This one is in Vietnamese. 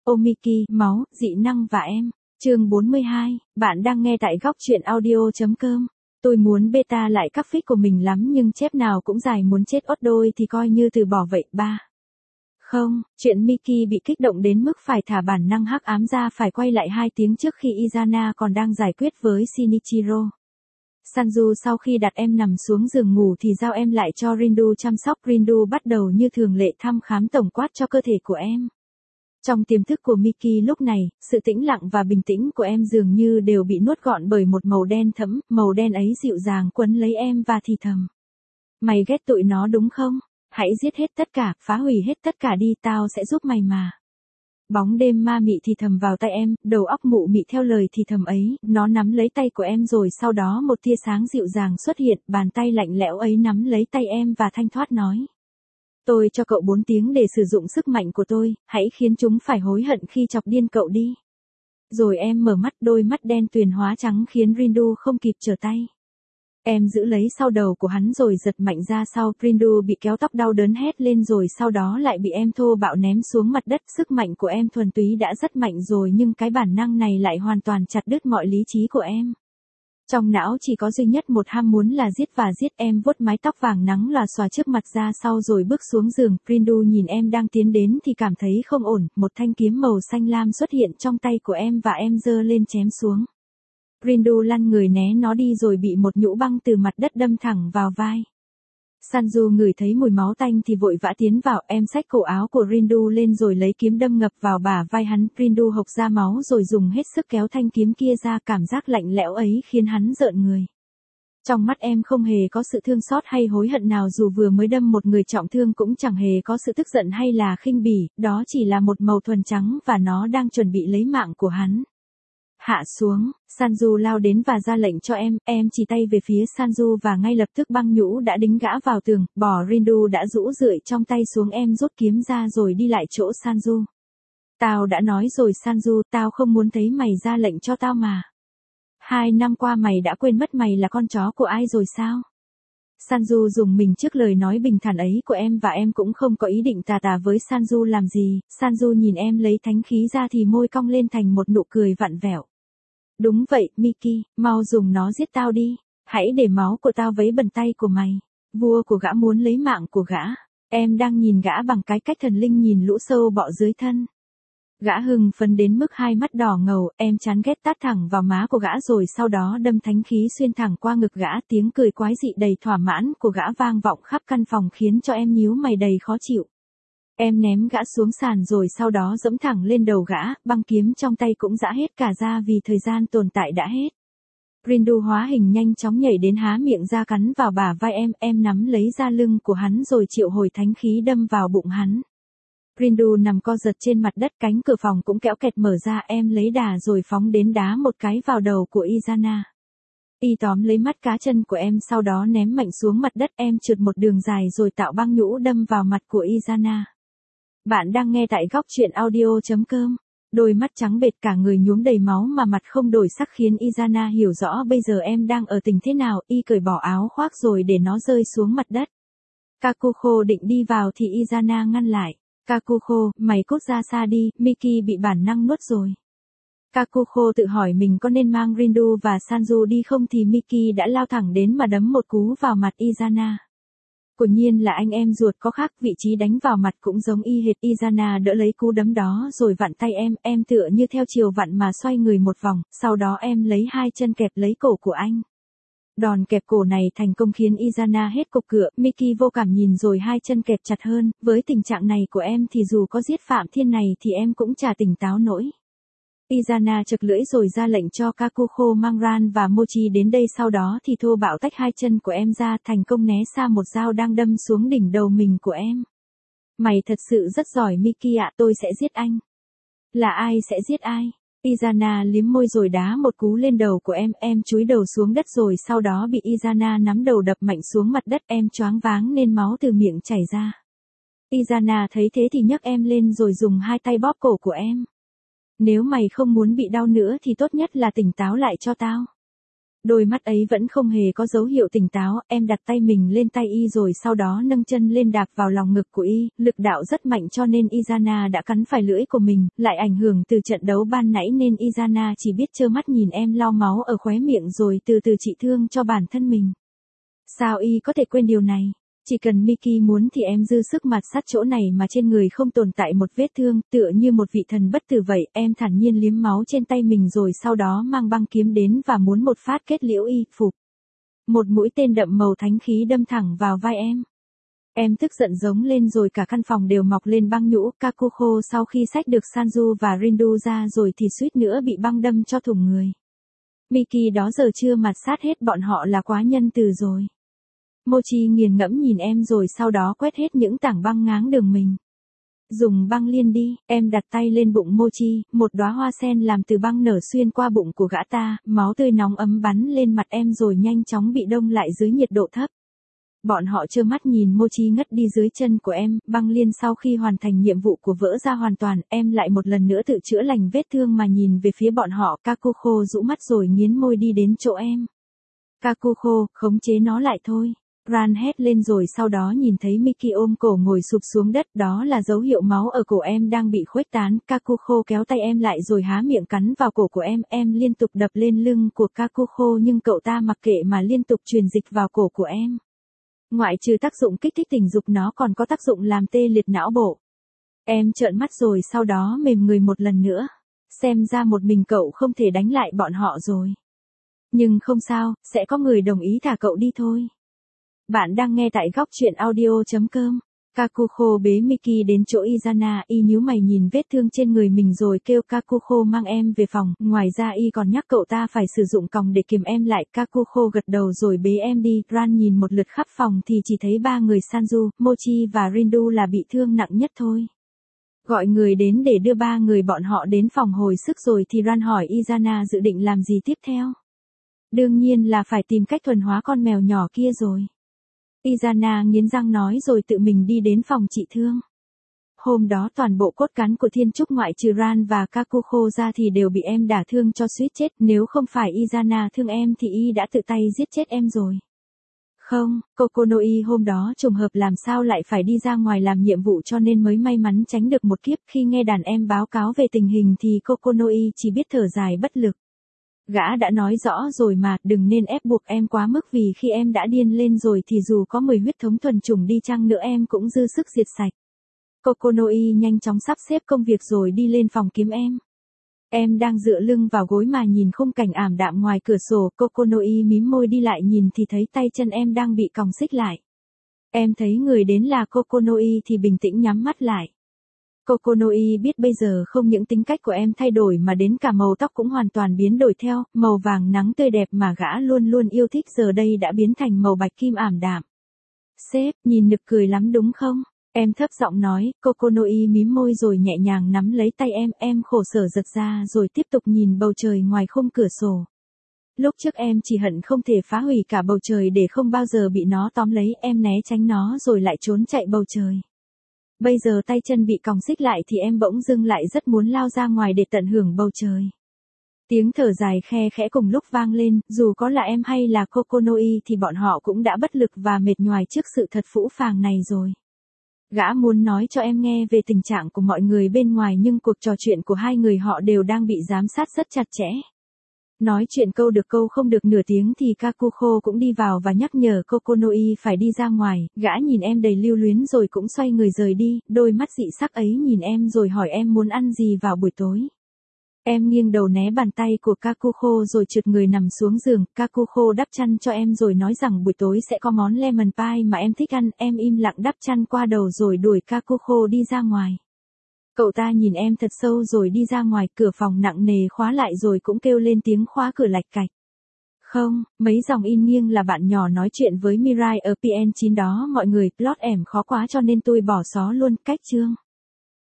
Omiki, máu, dị năng và em. Chương 42, bạn đang nghe tại góc truyện audio.com. Tôi muốn beta lại các fic của mình lắm nhưng chép nào cũng dài muốn chết ốt đôi thì coi như từ bỏ vậy ba. Không, chuyện Miki bị kích động đến mức phải thả bản năng hắc ám ra phải quay lại 2 tiếng trước khi Izana còn đang giải quyết với Shinichiro. Sanju sau khi đặt em nằm xuống giường ngủ thì giao em lại cho Rindu chăm sóc. Rindu bắt đầu như thường lệ thăm khám tổng quát cho cơ thể của em. Trong tiềm thức của Miki lúc này, sự tĩnh lặng và bình tĩnh của em dường như đều bị nuốt gọn bởi một màu đen thẫm, màu đen ấy dịu dàng quấn lấy em và thì thầm. Mày ghét tụi nó đúng không? Hãy giết hết tất cả, phá hủy hết tất cả đi, tao sẽ giúp mày mà. Bóng đêm ma mị thì thầm vào tay em, đầu óc mụ mị theo lời thì thầm ấy, nó nắm lấy tay của em rồi sau đó một tia sáng dịu dàng xuất hiện, bàn tay lạnh lẽo ấy nắm lấy tay em và thanh thoát nói. Tôi cho cậu 4 tiếng để sử dụng sức mạnh của tôi, hãy khiến chúng phải hối hận khi chọc điên cậu đi. Rồi em mở mắt, đôi mắt đen tuyền hóa trắng khiến Rindu không kịp trở tay. Em giữ lấy sau đầu của hắn rồi giật mạnh ra sau, Rindu bị kéo tóc đau đớn hét lên rồi sau đó lại bị em thô bạo ném xuống mặt đất. Sức mạnh của em thuần túy đã rất mạnh rồi nhưng cái bản năng này lại hoàn toàn chặt đứt mọi lý trí của em. Trong não chỉ có duy nhất một ham muốn là giết và giết. Em vuốt mái tóc vàng nắng lòa xòa trước mặt ra sau rồi bước xuống giường. Rindu nhìn em đang tiến đến thì cảm thấy không ổn, một thanh kiếm màu xanh lam xuất hiện trong tay của em và em giơ lên chém xuống. Rindu lăn người né nó đi rồi bị một nhũ băng từ mặt đất đâm thẳng vào vai. Sanju ngửi thấy mùi máu tanh thì vội vã tiến vào, em xách cổ áo của Rindu lên rồi lấy kiếm đâm ngập vào bả vai hắn. Rindu hộc ra máu rồi dùng hết sức kéo thanh kiếm kia ra, cảm giác lạnh lẽo ấy khiến hắn rợn người. Trong mắt em không hề có sự thương xót hay hối hận nào, dù vừa mới đâm một người trọng thương cũng chẳng hề có sự tức giận hay là khinh bỉ, đó chỉ là một màu thuần trắng và nó đang chuẩn bị lấy mạng của hắn. Hạ xuống, Sanju lao đến và ra lệnh cho em chỉ tay về phía Sanju và ngay lập tức băng nhũ đã đính gã vào tường, bỏ Rindu đã rũ rượi trong tay xuống. Em rút kiếm ra rồi đi lại chỗ Sanju. Tao đã nói rồi Sanju, tao không muốn thấy mày ra lệnh cho tao mà. 2 năm qua mày đã quên mất mày là con chó của ai rồi sao? Sanju dùng mình trước lời nói bình thản ấy của em và em cũng không có ý định tà với Sanju làm gì. Sanju nhìn em lấy thánh khí ra thì môi cong lên thành một nụ cười vặn vẹo. Đúng vậy, Miki, mau dùng nó giết tao đi. Hãy để máu của tao vấy bẩn tay của mày. Vua của gã muốn lấy mạng của gã. Em đang nhìn gã bằng cái cách thần linh nhìn lũ sâu bọ dưới thân. Gã hưng phấn đến mức 2 mắt đỏ ngầu, em chán ghét tát thẳng vào má của gã rồi sau đó đâm thánh khí xuyên thẳng qua ngực gã. Tiếng cười quái dị đầy thỏa mãn của gã vang vọng khắp căn phòng khiến cho em nhíu mày đầy khó chịu. Em ném gã xuống sàn rồi sau đó giẫm thẳng lên đầu gã, băng kiếm trong tay cũng giã hết cả ra vì thời gian tồn tại đã hết. Rindu hóa hình nhanh chóng nhảy đến há miệng ra cắn vào bả vai em nắm lấy da lưng của hắn rồi triệu hồi thánh khí đâm vào bụng hắn. Rindu nằm co giật trên mặt đất, cánh cửa phòng cũng kéo kẹt mở ra, em lấy đà rồi phóng đến đá một cái vào đầu của Izana. Y tóm lấy mắt cá chân của em sau đó ném mạnh xuống mặt đất, em trượt một đường dài rồi tạo băng nhũ đâm vào mặt của Izana. Bạn đang nghe tại góc truyện audio.com. Đôi mắt trắng bệch cả người nhuốm đầy máu mà mặt không đổi sắc khiến Izana hiểu rõ bây giờ em đang ở tình thế nào. Y cởi bỏ áo khoác rồi để nó rơi xuống mặt đất. Kakuko định đi vào thì Izana ngăn lại. Kakuko, mày cút ra xa đi, Miki bị bản năng nuốt rồi. Kakuko tự hỏi mình có nên mang Rindu và Sanju đi không thì Miki đã lao thẳng đến mà đấm một cú vào mặt Izana. Quả nhiên là anh em ruột có khác, vị trí đánh vào mặt cũng giống y hệt. Izana đỡ lấy cú đấm đó rồi vặn tay em tựa như theo chiều vặn mà xoay người một vòng, sau đó em lấy 2 chân kẹp lấy cổ của anh. Đòn kẹp cổ này thành công khiến Izana hết cục cựa, Miki vô cảm nhìn rồi 2 chân kẹp chặt hơn, với tình trạng này của em thì dù có giết Phạm Thiên này thì em cũng chả tỉnh táo nổi. Izana chực lưỡi rồi ra lệnh cho Kakuko mang Ran và Mochi đến đây, sau đó thì thô bạo tách 2 chân của em ra, thành công né xa một dao đang đâm xuống đỉnh đầu mình của em. Mày thật sự rất giỏi Miki ạ, tôi sẽ giết anh. Là ai sẽ giết ai? Izana liếm môi rồi đá một cú lên đầu của em chúi đầu xuống đất rồi sau đó bị Izana nắm đầu đập mạnh xuống mặt đất, em choáng váng nên máu từ miệng chảy ra. Izana thấy thế thì nhấc em lên rồi dùng 2 tay bóp cổ của em. Nếu mày không muốn bị đau nữa thì tốt nhất là tỉnh táo lại cho tao. Đôi mắt ấy vẫn không hề có dấu hiệu tỉnh táo, em đặt tay mình lên tay y rồi sau đó nâng chân lên đạp vào lòng ngực của y, lực đạo rất mạnh cho nên Izana đã cắn phải lưỡi của mình, lại ảnh hưởng từ trận đấu ban nãy nên Izana chỉ biết trơ mắt nhìn em lau máu ở khóe miệng rồi từ từ trị thương cho bản thân mình. Sao y có thể quên điều này? Chỉ cần Mickey muốn thì em dư sức mạt sát chỗ này mà trên người không tồn tại một vết thương, tựa như một vị thần bất tử vậy, em thản nhiên liếm máu trên tay mình rồi sau đó mang băng kiếm đến và muốn một phát kết liễu y, phục. Một mũi tên đậm màu thánh khí đâm thẳng vào vai em. Em tức giận giống lên rồi cả căn phòng đều mọc lên băng nhũ, Kakuko sau khi xách được Sanju và Rindu ra rồi thì suýt nữa bị băng đâm cho thủng người. Mickey đó giờ chưa mạt sát hết bọn họ là quá nhân từ rồi. Mochi nghiền ngẫm nhìn em rồi sau đó quét hết những tảng băng ngáng đường mình. Dùng băng liên đi, em đặt tay lên bụng Mochi, một đóa hoa sen làm từ băng nở xuyên qua bụng của gã ta, máu tươi nóng ấm bắn lên mặt em rồi nhanh chóng bị đông lại dưới nhiệt độ thấp. Bọn họ trơ mắt nhìn Mochi ngất đi dưới chân của em, băng liên sau khi hoàn thành nhiệm vụ của vỡ ra hoàn toàn, em lại một lần nữa tự chữa lành vết thương mà nhìn về phía bọn họ, Kakuko rũ mắt rồi nghiến môi đi đến chỗ em. Kakuko, khống chế nó lại thôi. Ran hét lên rồi sau đó nhìn thấy Mickey ôm cổ ngồi sụp xuống đất, đó là dấu hiệu máu ở cổ em đang bị khuếch tán. Kakuko kéo tay em lại rồi há miệng cắn vào cổ của em liên tục đập lên lưng của Kakuko nhưng cậu ta mặc kệ mà liên tục truyền dịch vào cổ của em. Ngoại trừ tác dụng kích thích tình dục nó còn có tác dụng làm tê liệt não bộ. Em trợn mắt rồi sau đó mềm người một lần nữa. Xem ra một mình cậu không thể đánh lại bọn họ rồi. Nhưng không sao, sẽ có người đồng ý thả cậu đi thôi. Bạn đang nghe tại góc truyện audio.com. Kakuko bế Mickey đến chỗ Izana, y nhíu mày nhìn vết thương trên người mình rồi kêu Kakuko mang em về phòng, ngoài ra y còn nhắc cậu ta phải sử dụng còng để kìm em lại. Kakuko gật đầu rồi bế em đi, Ran nhìn một lượt khắp phòng thì chỉ thấy ba người Sanju, Mochi và Rindu là bị thương nặng nhất thôi. Gọi người đến để đưa ba người bọn họ đến phòng hồi sức rồi thì Ran hỏi Izana dự định làm gì tiếp theo. Đương nhiên là phải tìm cách thuần hóa con mèo nhỏ kia rồi. Izana nghiến răng nói rồi tự mình đi đến phòng trị thương. Hôm đó toàn bộ cốt cán của Thiên Trúc ngoại trừ Ran và Kakuko ra thì đều bị em đả thương cho suýt chết, nếu không phải Izana thương em thì y đã tự tay giết chết em rồi. Không, Kokonoi hôm đó trùng hợp làm sao lại phải đi ra ngoài làm nhiệm vụ cho nên mới may mắn tránh được một kiếp. Khi nghe đàn em báo cáo về tình hình thì Kokonoi chỉ biết thở dài bất lực. Gã đã nói rõ rồi mà, đừng nên ép buộc em quá mức vì khi em đã điên lên rồi thì dù có 10 huyết thống thuần chủng đi chăng nữa em cũng dư sức diệt sạch. Kokonoi nhanh chóng sắp xếp công việc rồi đi lên phòng kiếm em. Em đang dựa lưng vào gối mà nhìn khung cảnh ảm đạm ngoài cửa sổ, Kokonoi mím môi đi lại nhìn thì thấy tay chân em đang bị còng xích lại. Em thấy người đến là Kokonoi thì bình tĩnh nhắm mắt lại. Kokonoi biết bây giờ không những tính cách của em thay đổi mà đến cả màu tóc cũng hoàn toàn biến đổi theo, màu vàng nắng tươi đẹp mà gã luôn luôn yêu thích giờ đây đã biến thành màu bạch kim ảm đạm. Sếp, nhìn nực cười lắm đúng không? Em thấp giọng nói, Kokonoi mím môi rồi nhẹ nhàng nắm lấy tay em khổ sở giật ra rồi tiếp tục nhìn bầu trời ngoài khung cửa sổ. Lúc trước em chỉ hận không thể phá hủy cả bầu trời để không bao giờ bị nó tóm lấy, em né tránh nó rồi lại trốn chạy bầu trời. Bây giờ tay chân bị còng xích lại thì em bỗng dưng lại rất muốn lao ra ngoài để tận hưởng bầu trời. Tiếng thở dài khe khẽ cùng lúc vang lên, dù có là em hay là Kokonoi thì bọn họ cũng đã bất lực và mệt nhoài trước sự thật phũ phàng này rồi. Gã muốn nói cho em nghe về tình trạng của mọi người bên ngoài nhưng cuộc trò chuyện của hai người họ đều đang bị giám sát rất chặt chẽ. Nói chuyện câu được câu không được nửa tiếng thì Kakuko cũng đi vào và nhắc nhở Kokonoi phải đi ra ngoài, gã nhìn em đầy lưu luyến rồi cũng xoay người rời đi, đôi mắt dị sắc ấy nhìn em rồi hỏi em muốn ăn gì vào buổi tối. Em nghiêng đầu né bàn tay của Kakuko rồi trượt người nằm xuống giường, Kakuko đắp chăn cho em rồi nói rằng buổi tối sẽ có món lemon pie mà em thích ăn, em im lặng đắp chăn qua đầu rồi đuổi Kakuko đi ra ngoài. Cậu ta nhìn em thật sâu rồi đi ra ngoài, cửa phòng nặng nề khóa lại rồi cũng kêu lên tiếng khóa cửa lạch cạch. Không, mấy dòng in nghiêng là bạn nhỏ nói chuyện với Mirai ở PN9 đó mọi người, plot ẻm khó quá cho nên tôi bỏ xó luôn, cách chương.